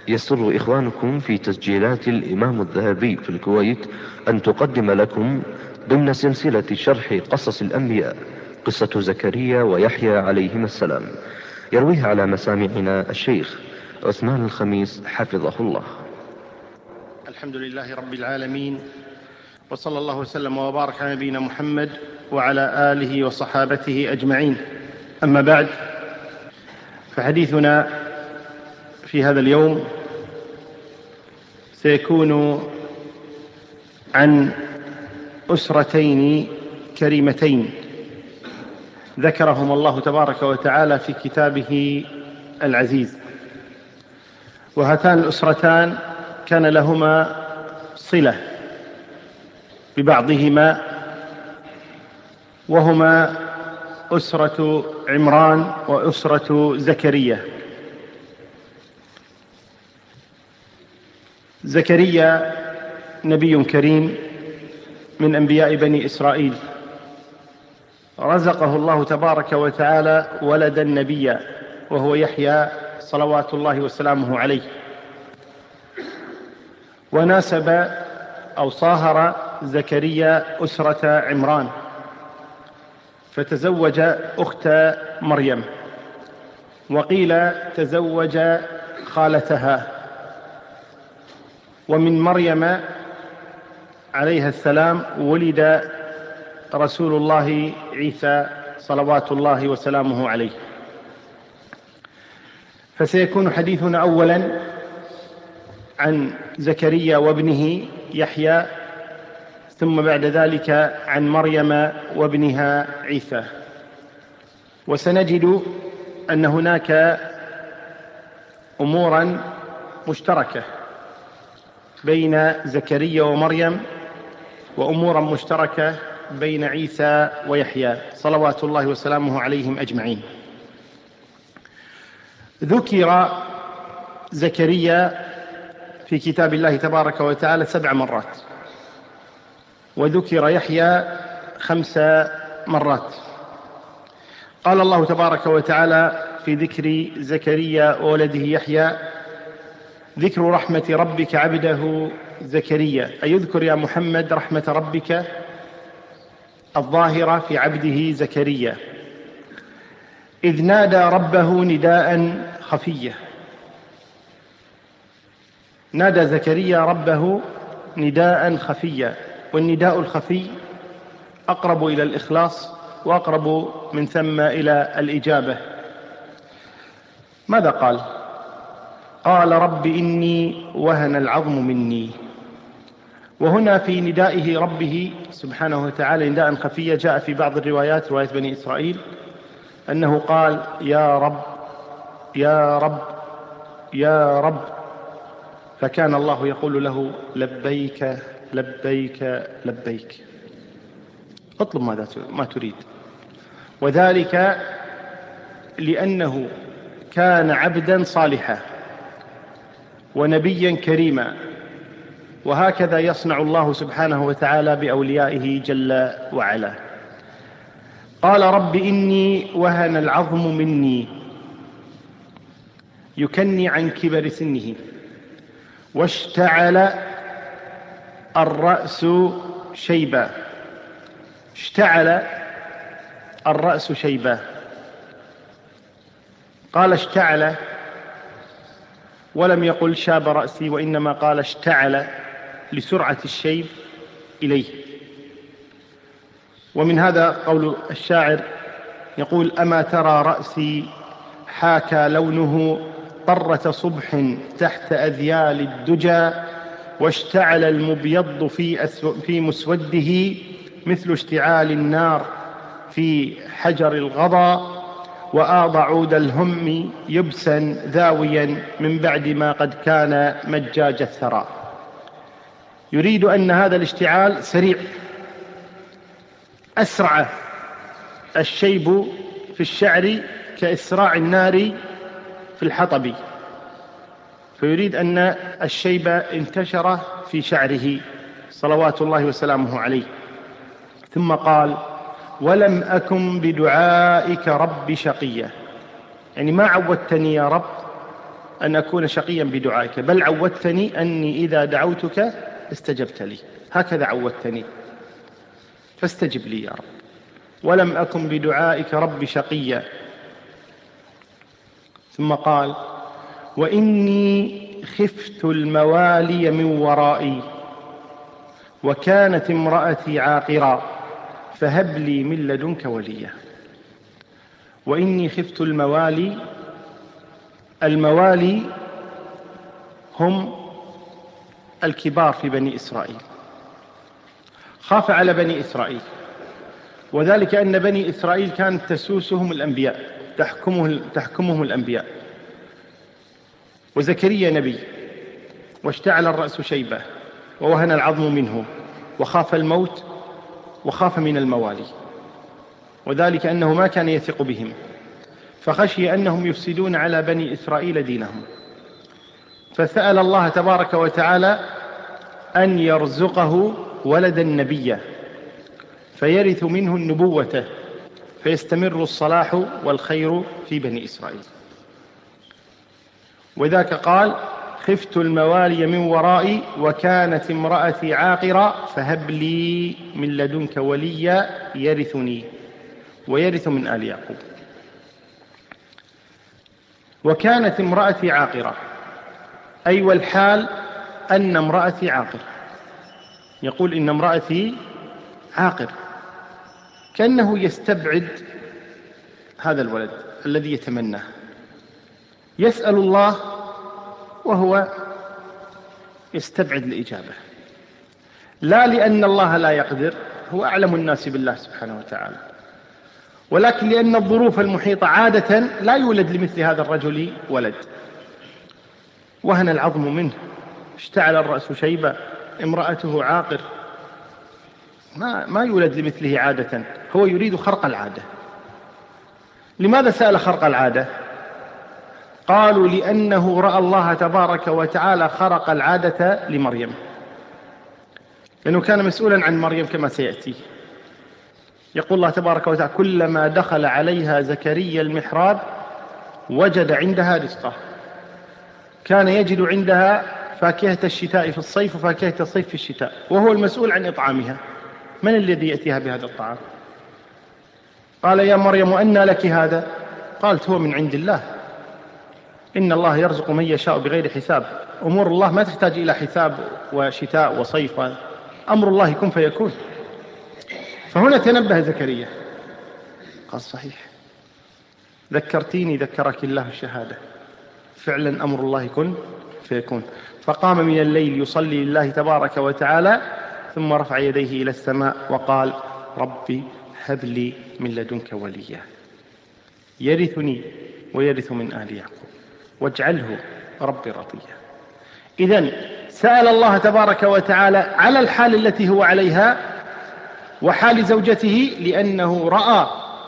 يسر إخوانكم في تسجيلات الإمام الذهبي في الكويت أن تقدم لكم ضمن سلسلة شرح قصص الأنبياء قصة زكريا ويحيى عليهما السلام، يرويها على مسامعنا الشيخ عثمان الخميس حفظه الله. الحمد لله رب العالمين، وصلى الله وسلم وبارك على نبينا محمد وعلى آله وصحابته أجمعين. أما بعد، فحديثنا في هذا اليوم سيكون عن أسرتين كريمتين ذكرهم الله تبارك وتعالى في كتابه العزيز. وهاتان الأسرتان كان لهما صلة ببعضهما، وهما أسرة عمران وأسرة زكريا. زكريا نبي كريم من أنبياء بني إسرائيل، رزقه الله تبارك وتعالى ولدا نبيا وهو يحيى صلوات الله وسلامه عليه، وناسب أو صاهر زكريا أسرة عمران فتزوج أخت مريم، وقيل تزوج خالتها. ومن مريم عليها السلام ولد رسول الله عيسى صلوات الله وسلامه عليه. فسيكون حديثنا أولا عن زكريا وابنه يحيى، ثم بعد ذلك عن مريم وابنها عيسى. وسنجد أن هناك أمورا مشتركة بين زكريا ومريم، وأمورا مشتركة بين عيسى ويحيى صلوات الله وسلامه عليهم أجمعين. ذكر زكريا في كتاب الله تبارك وتعالى 7 مرات، وذكر يحيى 5 مرات. قال الله تبارك وتعالى في ذكر زكريا وولده يحيى: ذكر رحمة ربك عبده زكريا، أي يذكر يا محمد رحمة ربك الظاهرة في عبده زكريا، إذ نادى ربه نداء خفيا. نادى زكريا ربه نداء خفيا، والنداء الخفي أقرب إلى الإخلاص وأقرب من ثم إلى الإجابة. ماذا قال؟ قال: رب إني وهن العظم مني. وهنا في ندائه ربه سبحانه وتعالى نداء خفيا، جاء في بعض الروايات، رواية بني إسرائيل، أنه قال: يا رب يا رب يا رب، فكان الله يقول له: لبيك لبيك لبيك، اطلب ما تريد. وذلك لأنه كان عبدا صالحا ونبيا كريما، وهكذا يصنع الله سبحانه وتعالى بأوليائه جل وعلا. قال: رب إني وهن العظم مني، يكني عن كبر سنه، واشتعل الرأس شيبا. اشتعل الرأس شيبا. قال اشتعل ولم يقل شاب رأسي، وإنما قال اشتعل لسرعة الشيب إليه. ومن هذا قول الشاعر يقول: أما ترى رأسي حاكى لونه طرة صبح تحت أذيال الدجى، واشتعل المبيض في مسوده مثل اشتعال النار في حجر الغضا، وآض عود الهم يبسا ذاويا من بعد ما قد كان مجاج الثرى. يريد أن هذا الاشتعال سريع، أسرع الشيب في الشعر كإسراع النار في الحطب، فيريد أن الشيب انتشر في شعره صلوات الله وسلامه عليه. ثم قال: ولم أكن بدعائك رب شقيا، يعني ما عودتني يا رب أن أكون شقيا بدعائك، بل عودتني أني إذا دعوتك استجبت لي، هكذا عودتني فاستجب لي يا رب، ولم أكن بدعائك رب شقيا. ثم قال: وإني خفت الموالي من ورائي وكانت امرأتي عاقرا فهب لي من لدنك وليا. وإني خفت الموالي، الموالي هم الكبار في بني إسرائيل، خاف على بني إسرائيل، وذلك أن بني إسرائيل كانت تسوسهم الأنبياء، تحكمهم الأنبياء، وزكريا نبي، واشتعل الرأس شيبة ووهن العظم منه، وخاف الموت وخاف من الموالي، وذلك أنه ما كان يثق بهم، فخشي أنهم يفسدون على بني إسرائيل دينهم، فسأل الله تبارك وتعالى أن يرزقه ولدا نبيا فيرث منه النبوة فيستمر الصلاح والخير في بني إسرائيل. وذاك قال: خفت الموالي من ورائي وكانت امرأتي عاقرا فهب لي من لدنك وليا يرثني ويرث من آل يعقوب. وكانت امرأتي عاقرة، أي والحال أن امرأتي عاقر، يقول إن امرأتي عاقر، كأنه يستبعد هذا الولد الذي يتمناه، يسأل الله وهو يستبعد الإجابة، لا لأن الله لا يقدر، هو أعلم الناس بالله سبحانه وتعالى، ولكن لأن الظروف المحيطة عادة لا يولد لمثل هذا الرجل ولد، وهن العظم منه، اشتعل الرأس شيبة، امرأته عاقر، ما يولد لمثله عادة، هو يريد خرق العادة. لماذا سأل خرق العادة؟ قالوا لأنه رأى الله تبارك وتعالى خرق العادة لمريم، لأنه كان مسؤولا عن مريم كما سيأتي. يقول الله تبارك وتعالى: كلما دخل عليها زكريا المحراب وجد عندها رزقه، كان يجد عندها فاكهة الشتاء في الصيف وفاكهة الصيف في الشتاء، وهو المسؤول عن إطعامها. من الذي يأتيها بهذا الطعام؟ قال: يا مريم أنى لك هذا؟ قالت: هو من عند الله، إن الله يرزق من يشاء بغير حساب. أمور الله ما تحتاج إلى حساب وشتاء وصيف، أمر الله يكون فيكون. فهنا تنبه زكريا، قال: صحيح، ذكرتيني ذكرك الله الشهادة، فعلا أمر الله يكون فيكون. فقام من الليل يصلي لله تبارك وتعالى، ثم رفع يديه إلى السماء وقال: ربي هب لي من لدنك وليا يرثني ويرث من آل يعقوب واجعله ربي رضيا. إذن سأل الله تبارك وتعالى على الحال التي هو عليها وحال زوجته، لأنه رأى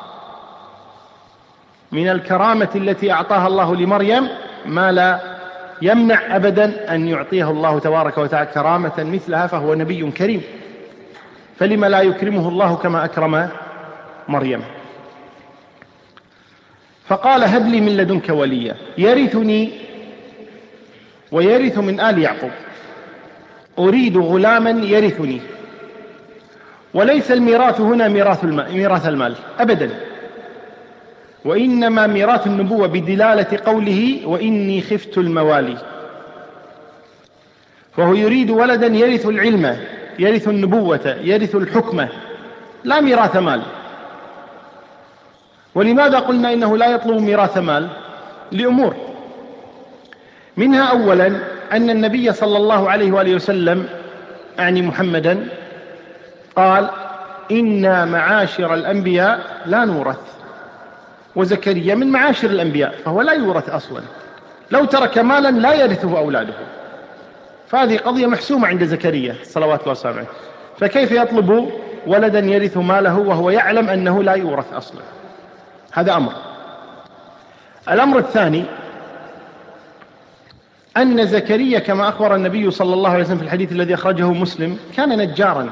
من الكرامة التي أعطاها الله لمريم ما لا يمنع أبدا أن يعطيه الله تبارك وتعالى كرامة مثلها، فهو نبي كريم، فلما لا يكرمه الله كما أكرم مريم؟ فقال: هب لي من لدنك وليا يرثني ويرث من آل يعقوب، أريد غلاما يرثني. وليس الميراث هنا ميراث المال أبدا، وإنما ميراث النبوة بدلالة قوله: وإني خفت الموالي، فهو يريد ولدا يرث العلم، يرث النبوة، يرث الحكمة، لا ميراث مال. ولماذا قلنا إنه لا يطلب ميراث مال؟ لأمور، منها أولا أن النبي صلى الله عليه وآله وسلم، أعني محمدا، قال: إنا معاشر الأنبياء لا نورث، وزكريا من معاشر الأنبياء فهو لا يورث أصلا، لو ترك مالا لا يرثه أولاده، فهذه قضية محسومة عند زكريا صلوات الله وسلامه عليه، فكيف يطلب ولدا يرث ماله وهو يعلم أنه لا يورث أصلا؟ هذا أمر. الأمر الثاني أن زكريا كما أخبر النبي صلى الله عليه وسلم في الحديث الذي أخرجه مسلم كان نجارا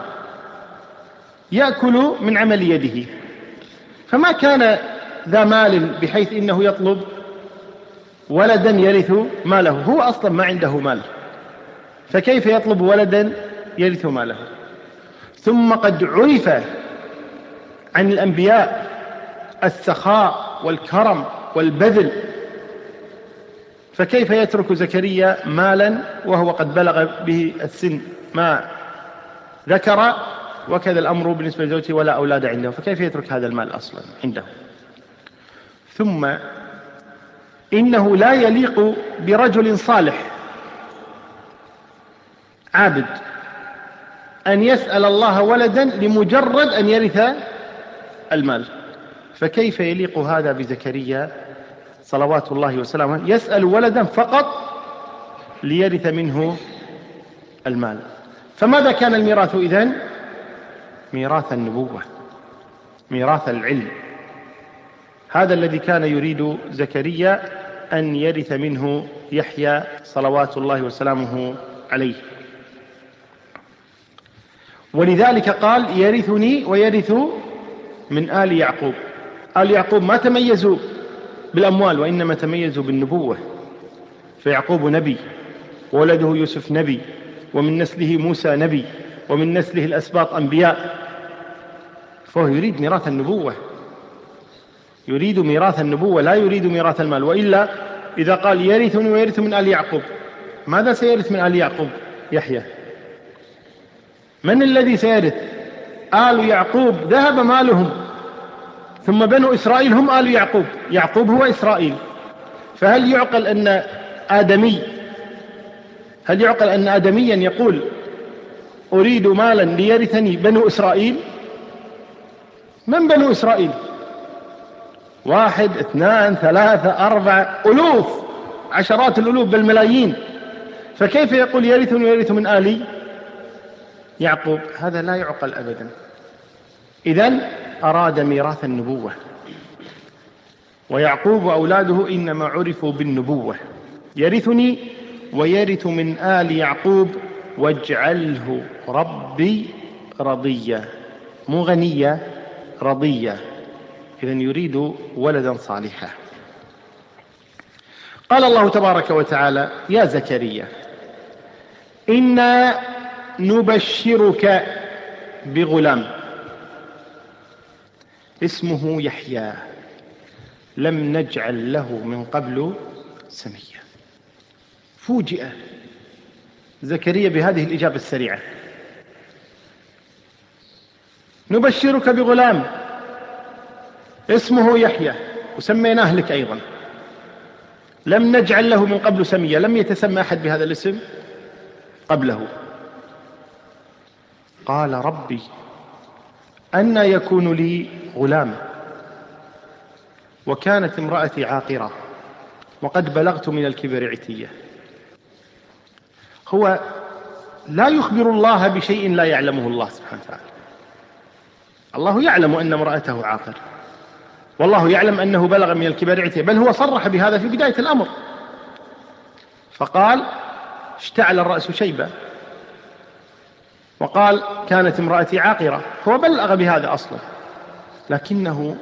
يأكل من عمل يده، فما كان ذا مال بحيث إنه يطلب ولدا يرث ماله، هو أصلا ما عنده مال، فكيف يطلب ولدا يرث ماله؟ ثم قد عرف عن الأنبياء السخاء والكرم والبذل، فكيف يترك زكريا مالا وهو قد بلغ به السن ما ذكر، وكذا الأمر بالنسبة لزوجته ولا أولاد عنده، فكيف يترك هذا المال أصلا عنده؟ ثم إنه لا يليق برجل صالح عابد أن يسأل الله ولدا لمجرد أن يرث المال، فكيف يليق هذا بزكريا صلوات الله وسلامه يسأل ولدا فقط ليرث منه المال؟ فماذا كان الميراث إذن؟ ميراث النبوة، ميراث العلم، هذا الذي كان يريد زكريا أن يرث منه يحيى صلوات الله وسلامه عليه. ولذلك قال يرثني ويرث من آل يعقوب. آل يعقوب ما تميزوا بالأموال وإنما تميزوا بالنبوة، فيعقوب نبي وولده يوسف نبي، ومن نسله موسى نبي، ومن نسله الأسباط أنبياء، فهو يريد ميراث النبوة، يريد ميراث النبوة لا يريد ميراث المال. وإلا إذا قال يرثني ويرث من آل يعقوب، ماذا سيرث من آل يعقوب؟ يحيى. من الذي سيرث؟ آل يعقوب ذهب مالهم، ثم بنو إسرائيل هم آل يعقوب، يعقوب هو إسرائيل. فهل يعقل أن آدميا يقول أريد مالا ليرثني بنو إسرائيل؟ من بنو إسرائيل؟ 1 2 3 4 ألوف، عشرات الألوف بل ملايين، فكيف يقول يرثني ويرث من آل يعقوب؟ هذا لا يعقل أبدا. إذن أراد ميراث النبوة، ويعقوب وأولاده إنما عرفوا بالنبوة. يرثني ويرث من آل يعقوب واجعله ربي رضيا، مو غنيا، رضيا. إذن يريد ولدا صالحا. قال الله تبارك وتعالى يا زكريا إنا نبشرك بغلام اسمه يحيى لم نجعل له من قبل سميا. فوجئ زكريا بهذه الإجابة السريعة، نبشرك بغلام اسمه يحيى وسميناه لك أيضا، لم نجعل له من قبل سميا، لم يتسمى أحد بهذا الاسم قبله. قال ربي أنى يكون لي غلام وكانت امرأتي عاقرة وقد بلغت من الكبر عتية. هو لا يخبر الله بشيء لا يعلمه الله سبحانه وتعالى. الله يعلم أن امرأته عاقر، والله يعلم أنه بلغ من الكبر عتية، بل هو صرح بهذا في بداية الأمر، فقال اشتعل الرأس شيبة، وقال كانت امرأتي عاقرة، هو بلغ بهذا أصلا، لكنه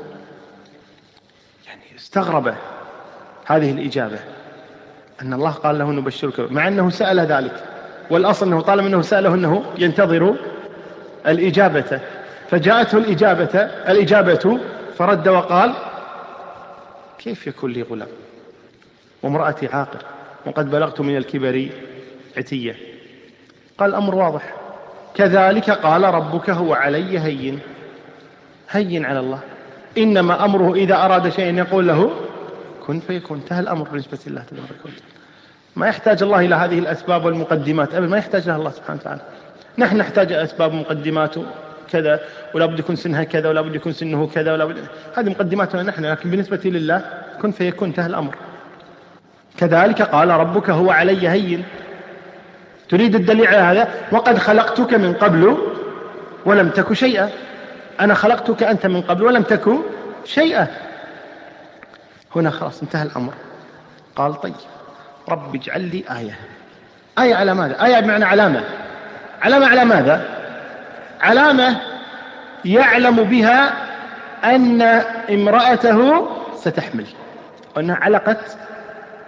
استغرب هذه الإجابة أن الله قال له نبشرك، مع أنه سأل ذلك، والأصل أنه طالما أنه سأله أنه ينتظر الإجابة، فجاءته الإجابة فرد وقال كيف يكون لي غلام وامرأتي عاقر وقد بلغت من الكبر عتية؟ قال الأمر واضح، كذلك قال ربك هو علي هين على الله، إنما أمره إذا أراد شيئا يقول له كن فيكون، انتهى الأمر بالنسبة لله تبارك وتعالى. ما يحتاج الله إلى هذه الأسباب والمقدمات أبدا، ما يحتاج لها الله سبحانه وتعالى. نحن نحتاج أسباب ومقدمات كذا، ولا بد يكون سنها كذا، ولا بد يكون سنه كذا، ولا بد، هذه مقدماتنا نحن، لكن بالنسبة لله كن فيكون، انتهى الأمر. كذلك قال ربك هو علي هين، تريد الدليل على هذا؟ وقد خلقتك من قبل ولم تك شيئا، أنا خلقتك أنت من قبل ولم تك شيئا. هنا خلاص انتهى الأمر. قال طيب رب اجعل لي آية على ماذا؟ آية بمعنى علامة على ماذا؟ علامة يعلم بها أن امرأته ستحمل، وأنها علقت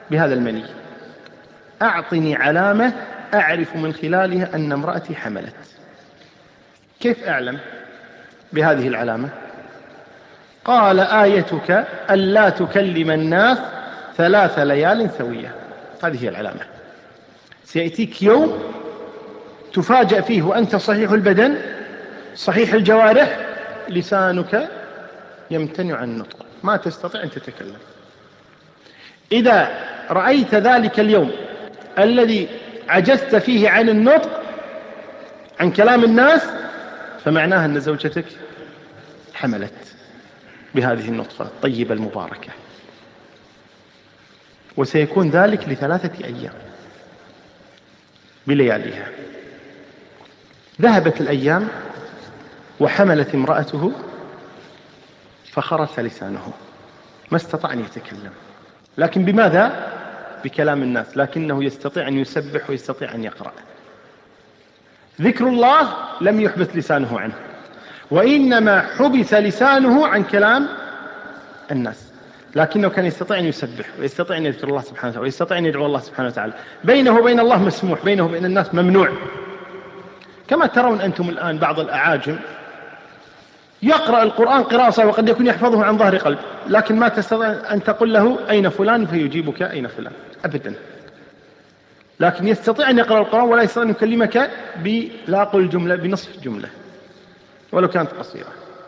بهذا المني، أعطني علامة أعرف من خلالها أن امرأتي حملت. كيف أعلم بهذه العلامة؟ قال آيتك ألا تكلم الناس 3 ليال سوية. هذه هي العلامة. سيأتيك يوم تفاجأ فيه وأنت صحيح البدن صحيح الجوارح، لسانك يمتنع عن النطق، ما تستطيع أن تتكلم. إذا رأيت ذلك اليوم الذي عجزت فيه عن النطق عن كلام الناس، فمعناها أن زوجتك حملت بهذه النطفة الطيبة المباركة، وسيكون ذلك ل3 أيام بلياليها. ذهبت الأيام وحملت امرأته فخرس لسانه، ما استطاع أن يتكلم. لكن بماذا؟ بكلام الناس، لكنه يستطيع أن يسبح ويستطيع أن يقرأ. ذكر الله لم يحبس لسانه عنه، وإنما حبس لسانه عن كلام الناس، لكنه كان يستطيع أن يسبح ويستطيع أن يذكر الله سبحانه وتعالى ويستطيع أن يدعو الله سبحانه وتعالى. بينه وبين الله مسموح، بينه وبين الناس ممنوع. كما ترون أنتم الآن بعض الأعاجم يقرأ القرآن قراءة وقد يكون يحفظه عن ظهر قلب، لكن ما تستطيع أن تقول له أين فلان فيجيبك أين فلان أبدا. لكن يستطيع أن يقرأ القرآن ولا يستطيع أن يكلمك لا أقول جملة بنصف جملة ولو كانت قصيرة.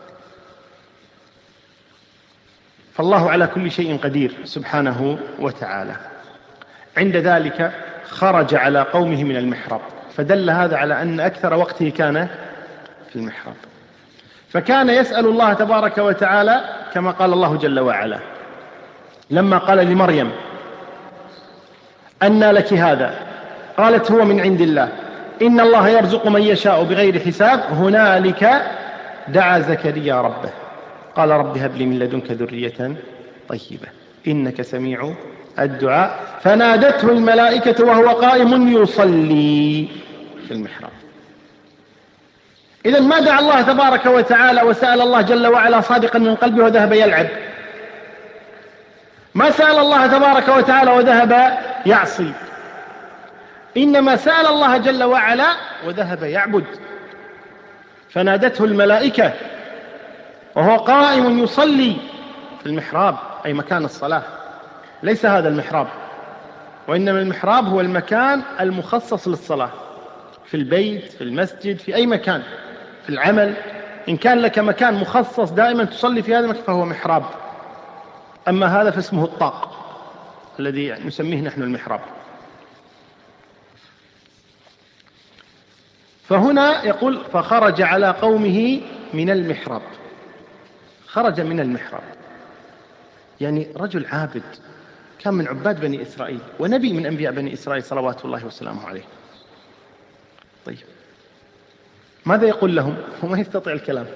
فالله على كل شيء قدير سبحانه وتعالى. عند ذلك خرج على قومه من المحراب، فدل هذا على أن أكثر وقته كان في المحراب، فكان يسأل الله تبارك وتعالى كما قال الله جل وعلا لما قال لمريم أنى لك هذا، قالت هو من عند الله إن الله يرزق من يشاء بغير حساب. هنالك دعا زكريا ربه قال رب هب لي من لدنك ذرية طيبة إنك سميع الدعاء. فنادته الملائكة وهو قائم يصلي في المحراب. إذن ما دعا الله تبارك وتعالى وسأل الله جل وعلا صادقا من قلبه وذهب يلعب، ما سأل الله تبارك وتعالى وذهب يعصي، إنما سأل الله جل وعلا وذهب يعبد. فنادته الملائكة وهو قائم يصلي في المحراب، أي مكان الصلاة، ليس هذا المحراب، وإنما المحراب هو المكان المخصص للصلاة في البيت في المسجد في أي مكان في العمل. إن كان لك مكان مخصص دائما تصلي في هذا المكان فهو محراب، أما هذا فاسمه الطاق الذي نسميه نحن المحراب. فهنا يقول فخرج على قومه من المحراب. خرج من المحراب يعني رجل عابد كان من عباد بني إسرائيل ونبي من أنبياء بني إسرائيل صلوات الله وسلامه عليه. طيب ماذا يقول لهم؟ هو ما يستطيع الكلام.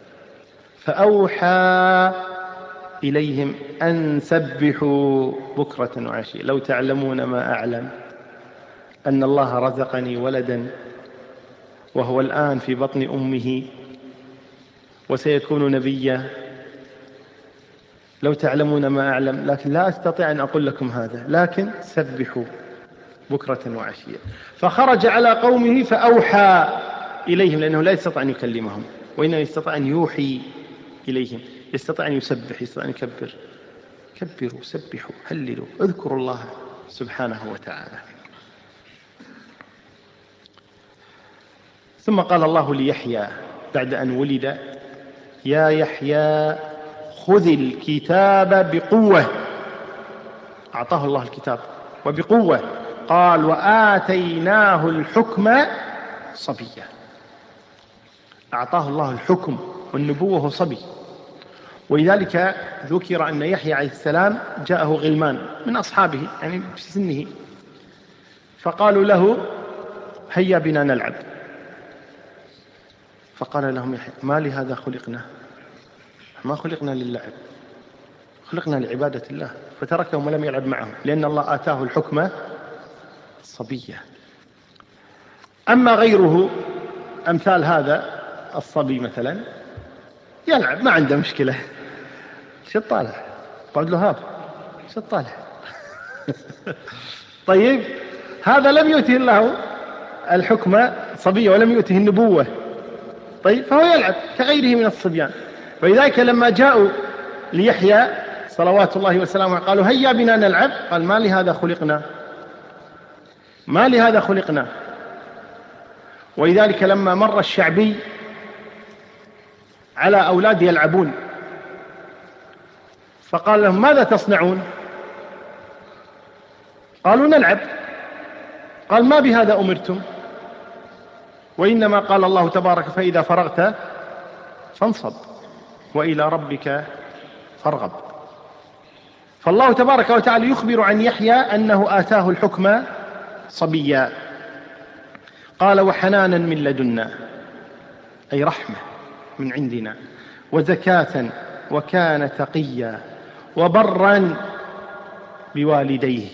فأوحى إليهم أن سبحوا بكرة وعشية لو تعلمون ما أعلم أن الله رزقني ولدا وهو الآن في بطن أمه وسيكون نبيا، لو تعلمون ما أعلم، لكن لا أستطيع أن أقول لكم هذا، لكن سبحوا بكرة وعشية. فخرج على قومه فأوحى إليهم، لأنه لا يستطيع أن يكلمهم وإنما يستطيع أن يوحي إليهم، يستطيع أن يسبح، يستطيع أن يكبر. كبروا سبحوا هللوا اذكروا الله سبحانه وتعالى. ثم قال الله ليحيى بعد أن ولد يا يحيى خذ الكتاب بقوة. أعطاه الله الكتاب وبقوة. قال وآتيناه الحكم صبيا. أعطاه الله الحكم والنبوة وهو صبي. ولذلك ذكر أن يحيى عليه السلام جاءه غلمان من أصحابه يعني في سنه فقالوا له هيا بنا نلعب، فقال لهم يحيى ما لهذا خلقنا، ما خلقنا للعب، خلقنا لعبادة الله، فتركهم ولم يلعب معهم لأن الله آتاه الحكمة صبية. أما غيره أمثال هذا الصبي مثلا يلعب ما عنده مشكلة، شو طالع بعد له هاب شو طالع طيب هذا لم يؤته الله الحكم صبية ولم يؤته النبوة، طيب فهو يلعب كغيره من الصبيان. ولذلك لما جاءوا ليحيى صلوات الله وسلامه قالوا هيا بنا نلعب، قال ما لهذا خلقنا، ما لهذا خلقنا. ولذلك لما مر الشعبي على أولاد يلعبون فقال لهم ماذا تصنعون؟ قالوا نلعب. قال ما بهذا أمرتم، وإنما قال الله تبارك فإذا فرغت فانصب وإلى ربك فارغب. فالله تبارك وتعالى يخبر عن يحيى أنه آتاه الحكم صبيا. قال وحنانا من لدنا، أي رحمة من عندنا، وزكاة وكان تقيا وبرا بوالديه.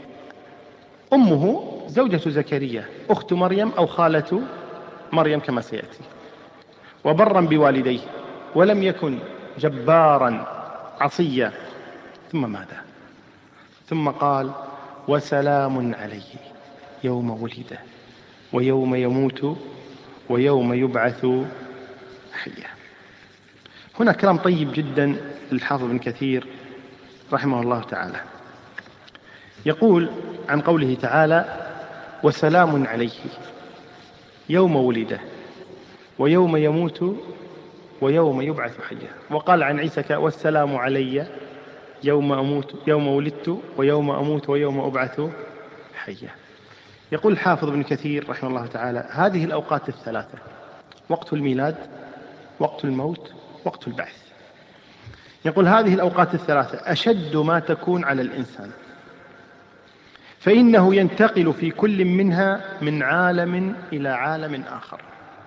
أمه زوجة زكريا أخت مريم أو خالة مريم كما سيأتي. وبرا بوالديه ولم يكن جبارا عصيا. ثم ماذا؟ ثم قال وسلام عليه يوم ولد ويوم يموت ويوم يبعث حيا. هنا كلام طيب جدا للحافظ ابن كثير رحمه الله تعالى، يقول عن قوله تعالى وسلام عليه يوم ولد ويوم يموت ويوم يبعث حيا. وقال عن عيسى والسلام علي يوم ولدت ويوم أموت ويوم أبعث حيا. يقول الحافظ ابن كثير رحمه الله تعالى هذه الأوقات الثلاثة، وقت الميلاد، وقت الموت، وقت البعث، يقول هذه الأوقات الثلاثة أشد ما تكون على الإنسان، فإنه ينتقل في كل منها من عالم إلى عالم آخر،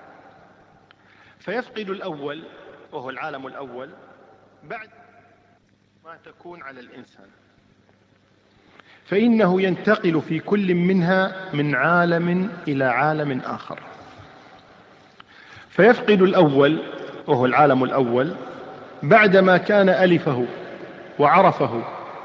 فيفقد الأول وهو العالم الأول بعد ما تكون على الإنسان، فإنه ينتقل في كل منها من عالم إلى عالم آخر، فيفقد الأول وهو العالم الأول بعدما كان ألفه وعرفه،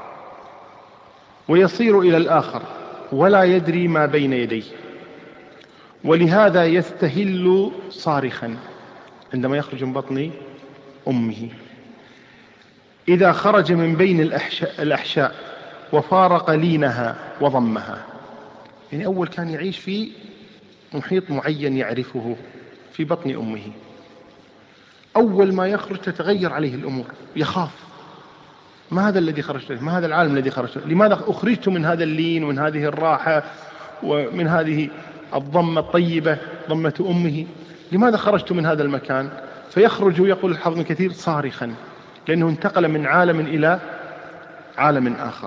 ويصير إلى الآخر ولا يدري ما بين يديه، ولهذا يستهل صارخا عندما يخرج من بطن أمه إذا خرج من بين الأحشاء وفارق لينها وضمها. يعني أول كان يعيش في محيط معين يعرفه في بطن أمه، أول ما يخرج تتغير عليه الأمور، يخاف ما هذا الذي خرجت له، ما هذا العالم الذي خرجت له، لماذا أخرجت من هذا اللين ومن هذه الراحة ومن هذه الضمة الطيبة ضمة أمه، لماذا خرجت من هذا المكان؟ فيخرج يقول الحافظ ابن كثير صارخا لأنه انتقل من عالم إلى عالم آخر.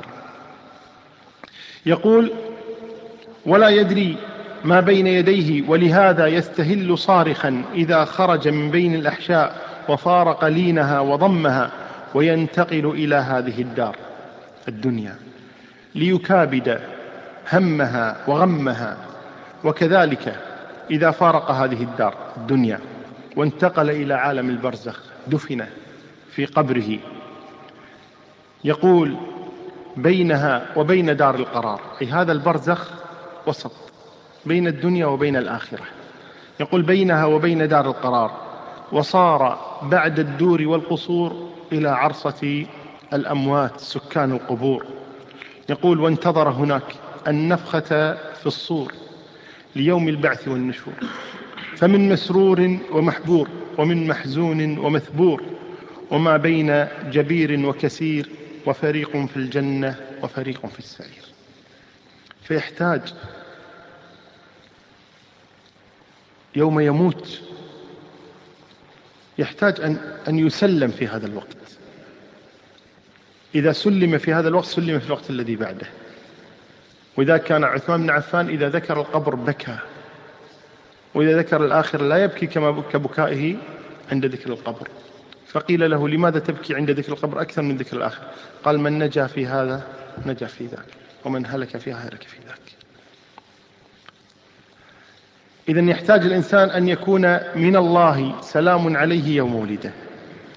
يقول ولا يدري ما بين يديه ولهذا يستهل صارخا إذا خرج من بين الأحشاء وفارق لينها وضمها، وينتقل إلى هذه الدار الدنيا ليكابد همها وغمها. وكذلك إذا فارق هذه الدار الدنيا وانتقل إلى عالم البرزخ دفن في قبره، يقول بينها وبين دار القرار، أي هذا البرزخ وسط بين الدنيا وبين الآخرة، يقول بينها وبين دار القرار، وصار بعد الدور والقصور إلى عرصة الأموات سكان القبور. يقول وانتظر هناك النفخة في الصور ليوم البعث والنشور، فمن مسرور ومحبور ومن محزون ومثبور، وما بين جبير وكسير، وفريق في الجنة وفريق في السعير. فيحتاج يوم يموت يحتاج أن يسلم في هذا الوقت، إذا سلم في هذا الوقت سلم في الوقت الذي بعده. وإذا كان عثمان بن عفان إذا ذكر القبر بكى، وإذا ذكر الآخر لا يبكي كبكائه عند ذكر القبر. فقيل له لماذا تبكي عند ذكر القبر أكثر من ذكر الآخر؟ قال من نجا في هذا نجا في ذاك، ومن هلك فيها هلك في ذاك. إذن يحتاج الإنسان أن يكون من الله سلام عليه يوم ولده،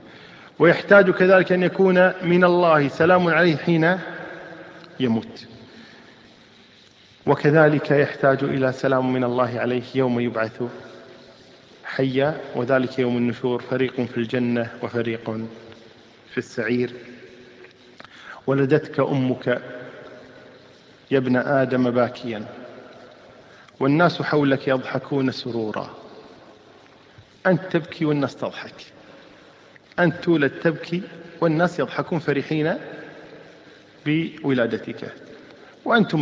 ويحتاج كذلك أن يكون من الله سلام عليه حين يموت. وكذلك يحتاج إلى سلام من الله عليه يوم يبعث حيا، وذلك يوم النشور، فريق في الجنة وفريق في السعير. ولدتك أمك يا ابن آدم باكيا والناس حولك يضحكون سرورا. أنت تبكي والناس تضحك، أنت تولد تبكي والناس يضحكون فرحين بولادتك. وأنتم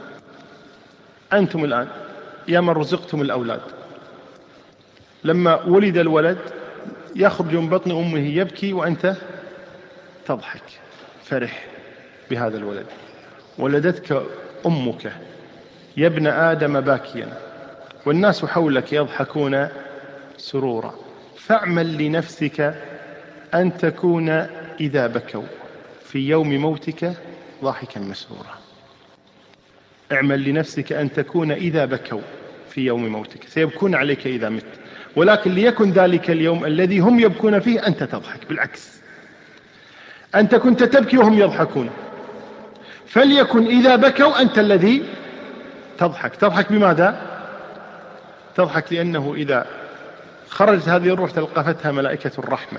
الآن يا من رزقتم الأولاد، لما ولد الولد يخرج من بطن أمه يبكي وأنت تضحك فرح بهذا الولد. ولدتك أمك يا ابن آدم باكيا والناس حولك يضحكون سرورا. فاعمل لنفسك أن تكون إذا بكوا في يوم موتك ضاحكا مسرورا. اعمل لنفسك أن تكون إذا بكوا في يوم موتك، سيبكون عليك إذا مت، ولكن ليكن ذلك اليوم الذي هم يبكون فيه أنت تضحك. بالعكس، أنت كنت تبكي وهم يضحكون، فليكن إذا بكوا أنت الذي تضحك. تضحك بماذا؟ تضحك لأنه إذا خرجت هذه الروح تلقفتها ملائكة الرحمة،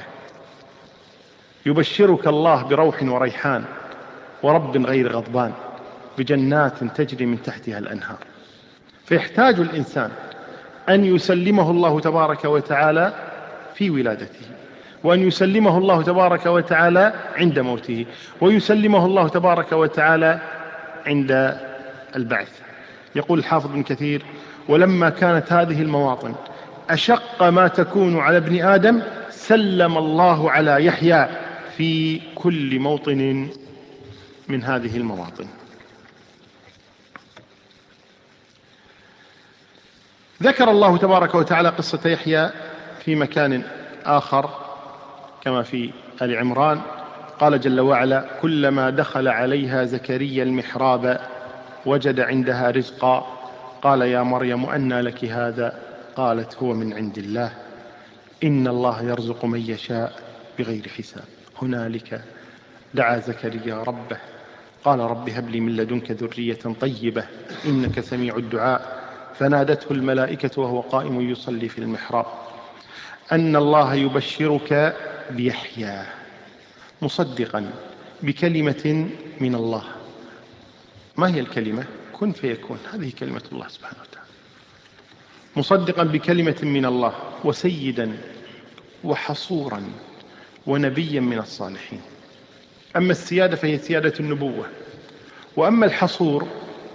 يبشرك الله بروح وريحان ورب غير غضبان بجنات تجري من تحتها الأنهار. فيحتاج الإنسان أن يسلمه الله تبارك وتعالى في ولادته، وأن يسلمه الله تبارك وتعالى عند موته، ويسلمه الله تبارك وتعالى عند البعث. يقول الحافظ ابن كثير: ولما كانت هذه المواطن أشق ما تكون على ابن آدم سلم الله على يحيى في كل موطن من هذه المواطن. ذكر الله تبارك وتعالى قصة يحيى في مكان آخر كما في آل عمران، قال جل وعلا: كلما دخل عليها زكريا المحراب وجد عندها رزقا قال يا مريم أنى لك هذا؟ قالت هو من عند الله إن الله يرزق من يشاء بغير حساب. هنالك دعا زكريا ربه قال رب هب لي من لدنك ذرية طيبة إنك سميع الدعاء. فنادته الملائكة وهو قائم يصلي في المحراب أن الله يبشرك بيحيى مصدقا بكلمة من الله. ما هي الكلمة؟ كن فيكون، هذه كلمة الله سبحانه وتعالى. مصدقا بكلمة من الله وسيدا وحصورا ونبيا من الصالحين. أما السيادة فهي سيادة النبوة، وأما الحصور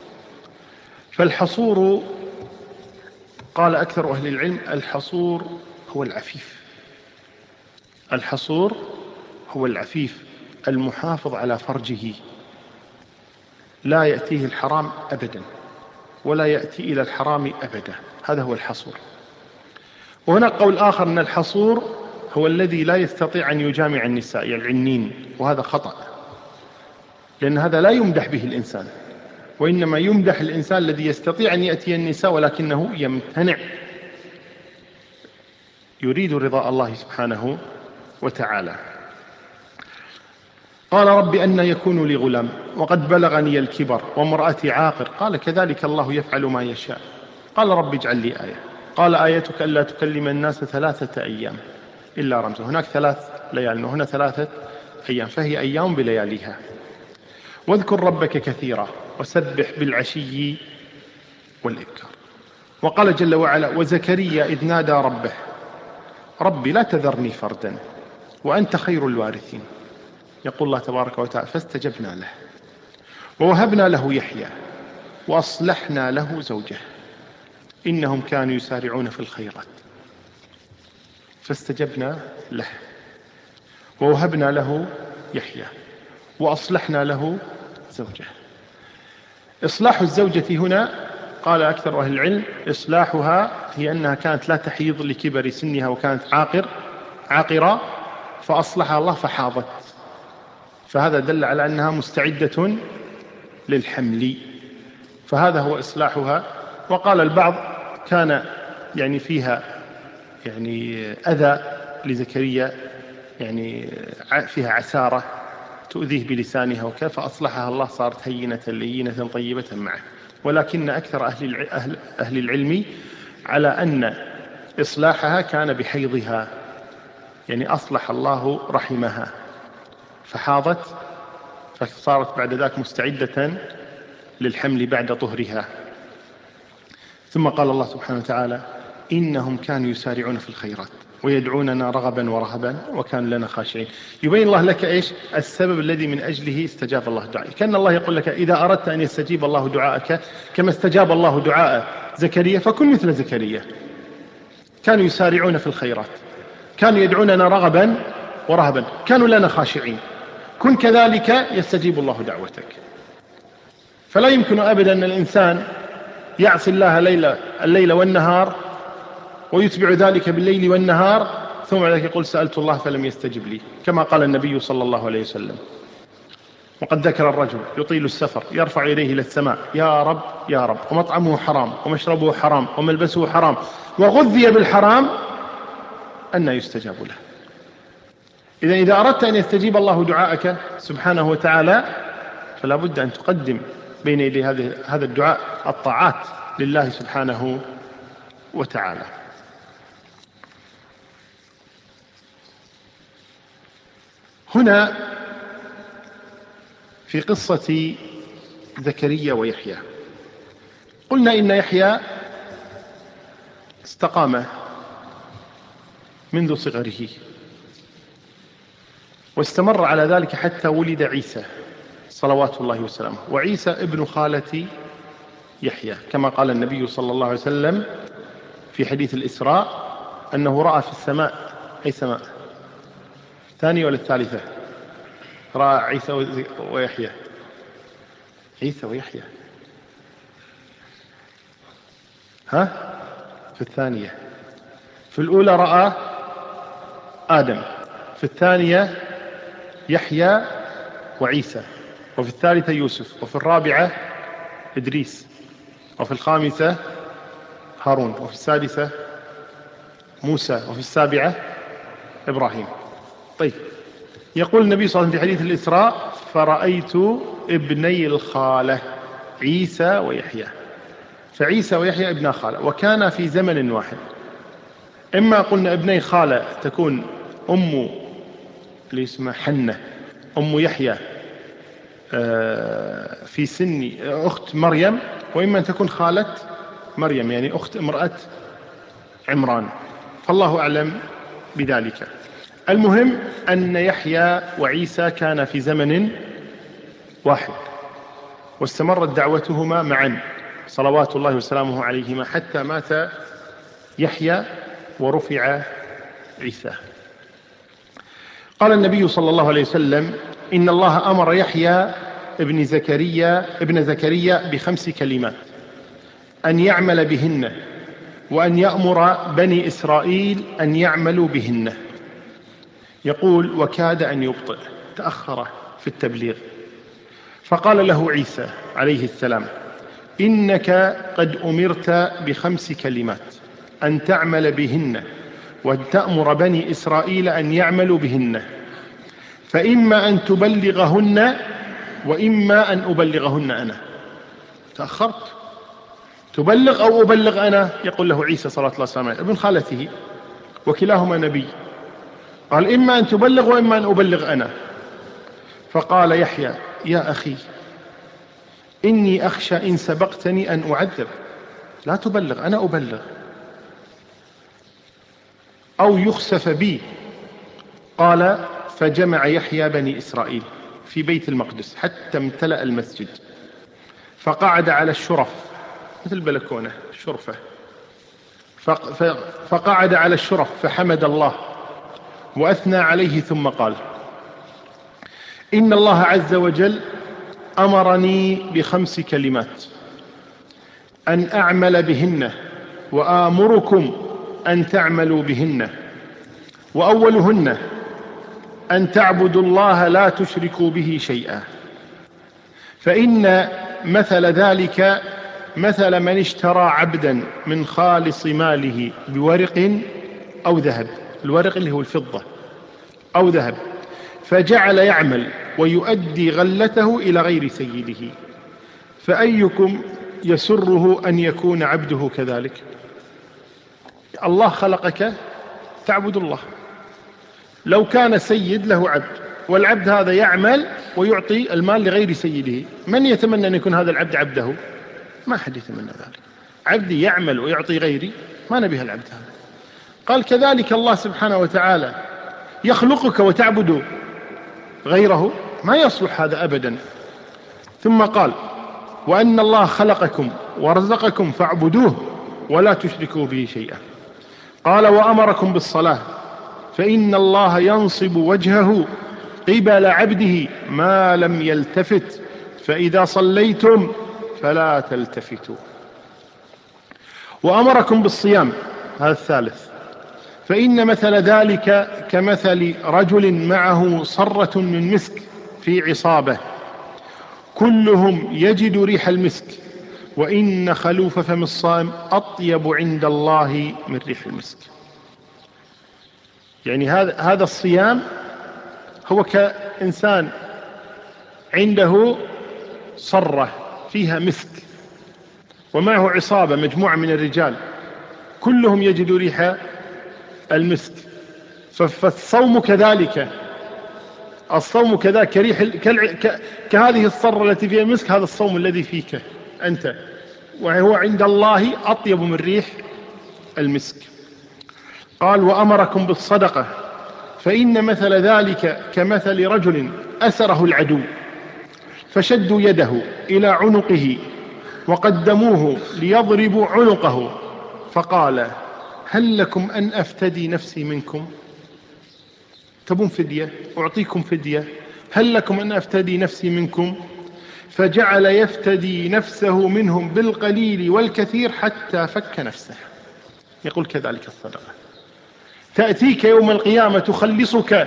فالحصور قال أكثر أهل العلم الحصور هو العفيف. الحصور هو العفيف المحافظ على فرجه، لا يأتيه الحرام أبدا ولا يأتي إلى الحرام أبدا، هذا هو الحصور. وهناك قول آخر أن الحصور هو الذي لا يستطيع أن يجامع النساء، يعني العنين، وهذا خطأ، لأن هذا لا يمدح به الإنسان، وإنما يمدح الإنسان الذي يستطيع أن يأتي النساء ولكنه يمتنع، يريد رضاء الله سبحانه وتعالى. قال رب أن يكون لي غلام وقد بلغني الكبر وامرأتي عاقر قال كذلك الله يفعل ما يشاء. قال رب اجعل لي آية قال آيتك ألا تكلم الناس 3 أيام إلا رمزا. هناك 3 ليال وهنا 3 أيام، فهي أيام بلياليها. واذكر ربك كثيرا وسبح بالعشي والإبكار. وقال جل وعلا وزكريا إذ نادى ربه ربي لا تذرني فردا وأنت خير الوارثين. يقول الله تبارك وتعالى فاستجبنا له ووهبنا له يحيى وأصلحنا له زوجه إنهم كانوا يسارعون في الخيرات. فاستجبنا له ووهبنا له يحيى وأصلحنا له زوجه. إصلاح الزوجة هنا قال أكثر أهل العلم إصلاحها هي أنها كانت لا تحيض لكبر سنها وكانت عاقرة فأصلحها الله فحاضت، فهذا دل على أنها مستعدة للحمل، فهذا هو إصلاحها. وقال البعض كان يعني فيها يعني أذى لزكريا، يعني فيها عسارة تؤذيه بلسانها وكيف فأصلحها الله صارت هينة لينة طيبة معه. ولكن أكثر أهل العلم على أن إصلاحها كان بحيضها، يعني أصلح الله رحمها فحاضت فصارت بعد ذلك مستعدة للحمل بعد طهرها. ثم قال الله سبحانه وتعالى: إنهم كانوا يسارعون في الخيرات ويدعوننا رغبا ورهبا وكانوا لنا خاشعين. يبين الله لك إيش السبب الذي من أجله استجاب الله دعائك. كان الله يقول لك إذا أردت أن يستجيب الله دعائك كما استجاب الله دعاء زكريا فكن مثل زكريا. كانوا يسارعون في الخيرات، كانوا يدعوننا رغبا ورهبا، كانوا لنا خاشعين. كن كذلك يستجيب الله دعوتك. فلا يمكن أبدا أن الإنسان يعصي الله الليل والنهار ويتبع ذلك بالليل والنهار ثم ذلك يقول سألت الله فلم يستجب لي، كما قال النبي صلى الله عليه وسلم. وقد ذكر الرجل يطيل السفر يرفع يديه إلى السماء: يا رب يا رب، ومطعمه حرام ومشربه حرام وملبسه حرام وغذي بالحرام، أن يستجاب له. إذا أردت أن يستجيب الله دعاءك سبحانه وتعالى فلا بد أن تقدم بين يدي هذا الدعاء الطاعات لله سبحانه وتعالى. هنا في قصة زكريا ويحيى قلنا إن يحيى استقام منذ صغره واستمر على ذلك حتى ولد عيسى صلوات الله وسلامه، وعيسى ابن خالة يحيى، كما قال النبي صلى الله عليه وسلم في حديث الإسراء أنه رأى في السماء، أي سماء؟ الثانية ولا الثالثة؟ رأى عيسى ويحيى، عيسى ويحيى، في الثانية. في الأولى رأى آدم، في الثانية يحيى وعيسى، وفي الثالثة يوسف، وفي الرابعة إدريس، وفي الخامسة هارون، وفي السادسة موسى، وفي السابعة إبراهيم. طيب، يقول النبي صلى الله عليه وسلم في حديث الإسراء: فرأيت ابني الخالة عيسى ويحيى. فعيسى ويحيى ابن خالة وكان في زمن واحد. إما قلنا ابني خالة تكون أم اللي اسمها حنة أم يحيى في سن أخت مريم، وإما أن تكون خالة مريم يعني أخت امرأة عمران، فالله أعلم بذلك. المهم أن يحيى وعيسى كان في زمن واحد واستمرت دعوتهما معا صلوات الله وسلامه عليهما حتى مات يحيى ورفع عيسى. قال النبي صلى الله عليه وسلم: إن الله أمر يحيى ابن زكريا ب5 كلمات أن يعمل بهن، وأن يأمر بني إسرائيل أن يعملوا بهن. يقول: وكاد أن يبطئ، تأخر في التبليغ، فقال له عيسى عليه السلام: إنك قد أمرت ب5 كلمات أن تعمل بهن وأن تأمر بني إسرائيل أن يعملوا بهن، فإما أن تبلغهن وإما أن أبلغهن أنا. تأخرت، تبلغ أو أبلغ أنا؟ يقول له عيسى صلى الله عليه وسلم ابن خالته وكلاهما نبي، قال: إما أن تبلغ وإما أن أبلغ أنا. فقال يحيى: يا أخي إني أخشى إن سبقتني أن أعذب، لا تبلغ أنا أبلغ، أو يخسف بي. قال: فجمع يحيى بني إسرائيل في بيت المقدس حتى امتلأ المسجد، فقعد على الشرف مثل البلكونة الشرفة، فقعد على الشرف فحمد الله وأثنى عليه ثم قال: إن الله عز وجل أمرني ب5 كلمات أن أعمل بهن وآمركم أن تعملوا بهن، وأولهن أن تعبدوا الله لا تشركوا به شيئا، فإن مثل ذلك مثل من اشترى عبدا من خالص ماله بورق أو ذهب، الورق اللي هو الفضة أو ذهب، فجعل يعمل ويؤدي غلته إلى غير سيده، فأيكم يسره أن يكون عبده كذلك. الله خلقك تعبد الله. لو كان سيد له عبد، والعبد هذا يعمل ويعطي المال لغير سيده، من يتمنى أن يكون هذا العبد عبده؟ ما حد يتمنى ذلك. عبدي يعمل ويعطي غيري، ما نبيها العبد هذا. قال كذلك الله سبحانه وتعالى يخلقك وتعبد غيره، ما يصلح هذا أبدا. ثم قال وأن الله خلقكم ورزقكم فاعبدوه ولا تشركوا به شيئا. قال وأمركم بالصلاة فإن الله ينصب وجهه قبل عبده ما لم يلتفت، فإذا صليتم فلا تلتفتوا. وأمركم بالصيام، هذا الثالث، فإن مثل ذلك كمثل رجل معه صرة من مسك في عصابة، كلهم يجد ريح المسك، وإن خلوف فم الصائم أطيب عند الله من ريح المسك. يعني هذا الصيام هو كإنسان عنده صرة فيها مسك ومعه عصابة مجموعة من الرجال كلهم يجدوا ريح المسك. فالصوم كذلك، الصوم كذلك كهذه الصرة التي فيها المسك، هذا الصوم الذي فيك أنت، وهو عند الله أطيب من ريح المسك. قال وأمركم بالصدقة فإن مثل ذلك كمثل رجل أسره العدو فشدوا يده إلى عنقه وقدموه ليضربوا عنقه، فقال هل لكم أن أفتدي نفسي منكم؟ تبون فدية؟ أعطيكم فدية. هل لكم أن أفتدي نفسي منكم؟ فجعل يفتدي نفسه منهم بالقليل والكثير حتى فك نفسه. يقول كذلك الصدقة تأتيك يوم القيامة تخلصك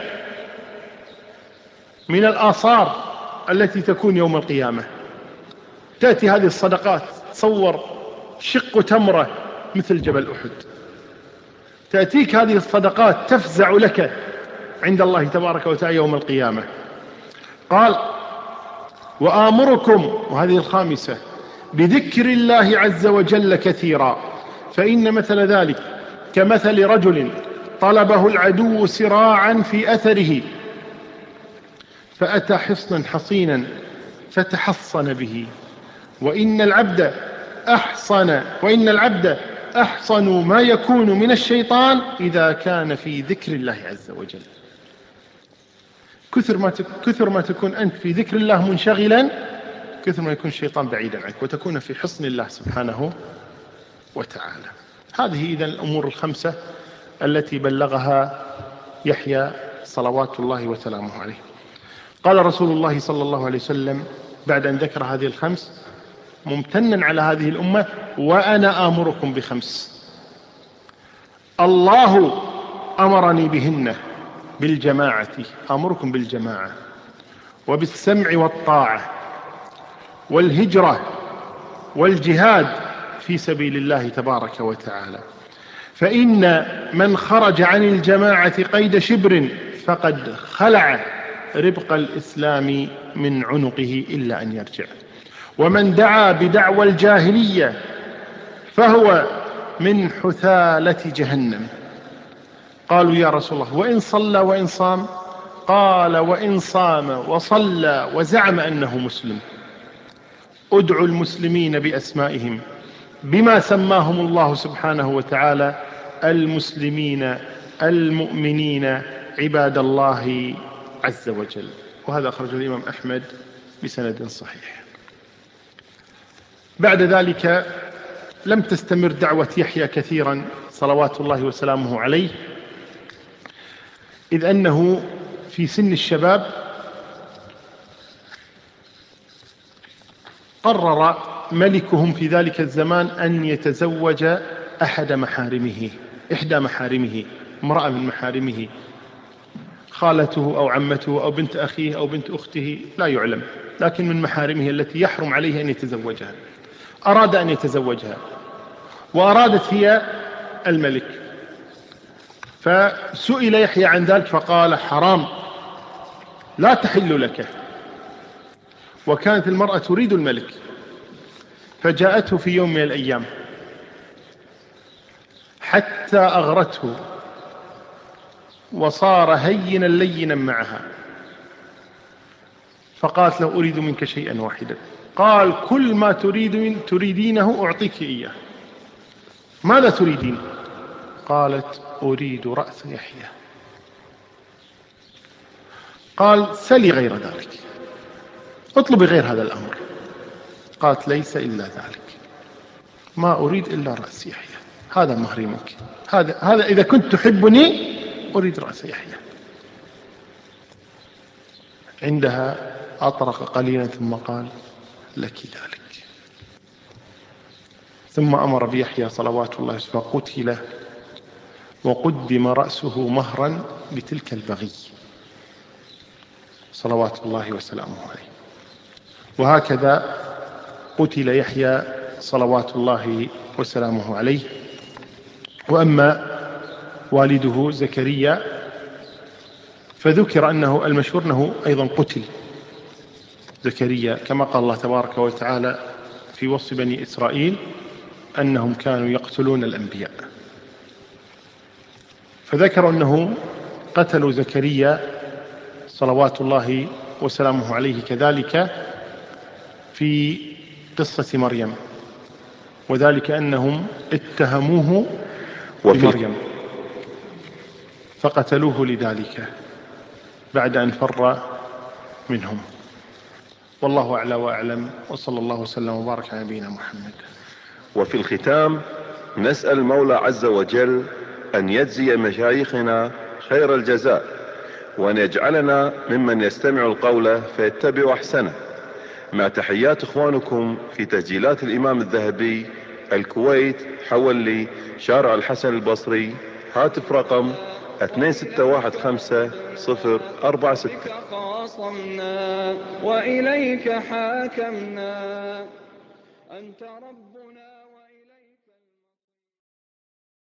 من الآثار التي تكون يوم القيامة. تأتي هذه الصدقات، تصور شق تمرة مثل جبل أحد، تأتيك هذه الصدقات تفزع لك عند الله تبارك وتعالى يوم القيامة. قال وآمركم، وهذه الخامسة، بذكر الله عز وجل كثيرا، فإن مثل ذلك كمثل رجل طلبه العدو سراعا في أثره فأتى حصنا حصينا فتحصن به، وإن العبد أحصن ما يكون من الشيطان إذا كان في ذكر الله عز وجل. كثر ما تكون أنت في ذكر الله منشغلا، كثر ما يكون الشيطان بعيدا عنك، وتكون في حصن الله سبحانه وتعالى. هذه إذن الأمور الخمسة التي بلغها يحيى صلوات الله وسلامه عليه. قال رسول الله صلى الله عليه وسلم بعد أن ذكر هذه الخمس ممتنا على هذه الأمة: وأنا آمركم بخمس الله أمرني بهن بالجماعة، آمركم بالجماعة وبالسمع والطاعة والهجرة والجهاد في سبيل الله تبارك وتعالى، فإن من خرج عن الجماعة قيد شبر فقد خلع ربق الإسلام من عنقه إلا أن يرجع، ومن دعا بدعوى الجاهلية فهو من حثالة جهنم. قالوا يا رسول الله وإن صلى وإن صام؟ قال وإن صام وصلى وزعم أنه مسلم. ادعوا المسلمين بأسمائهم بما سماهم الله سبحانه وتعالى: المسلمين المؤمنين عباد الله عز وجل. وهذا أخرجه الإمام أحمد بسند صحيح. بعد ذلك لم تستمر دعوة يحيى كثيرا صلوات الله وسلامه عليه، إذ أنه في سن الشباب قرر ملكهم في ذلك الزمان أن يتزوج إحدى محارمه، امرأة من محارمه، خالته أو عمته أو بنت أخيه أو بنت أخته لا يعلم، لكن من محارمه التي يحرم عليه أن يتزوجها. أراد أن يتزوجها وأرادت هي الملك، فسئل يحيى عن ذلك فقال: حرام، لا تحل لك. وكانت المرأة تريد الملك، فجاءته في يوم من الأيام حتى أغرته وصار هينا لينا معها، فقالت له أريد منك شيئا واحدا. قال كل ما تريدينه أعطيك إياه. ماذا تريدين؟ قالت أريد رأس يحيى. قال سلي غير ذلك، اطلبي غير هذا الأمر. قالت ليس إلا ذلك، ما أريد إلا رأس يحيى، هذا مهري منك، هذا إذا كنت تحبني أريد رأس يحيى. عندها أطرق قليلا ثم قال لك ذلك. ثم أمر بيحيى صلوات الله فقتل وقدم رأسه مهرا بتلك البغي صلوات الله وسلامه عليه. وهكذا قتل يحيى صلوات الله وسلامه عليه. وأما والده زكريا فذكر أنه المشهور أنه أيضا قتل زكريا، كما قال الله تبارك وتعالى في وصف بني إسرائيل أنهم كانوا يقتلون الأنبياء، فذكروا أنهم قتلوا زكريا صلوات الله وسلامه عليه كذلك في قصة مريم، وذلك أنهم اتهموه بمريم فقتلوه لذلك بعد أن فر منهم. والله أعلى وأعلم، وصلى الله وسلم وبارك على نبينا محمد. وفي الختام نسأل المولى عز وجل أن يجزي مشايخنا خير الجزاء، وأن يجعلنا ممن يستمع القول فيتبع أحسنه، مع تحيات إخوانكم في تسجيلات الإمام الذهبي، الكويت، حولي، شارع الحسن البصري، هاتف رقم 2615-046. وإليك حاكمنا أنت ربنا.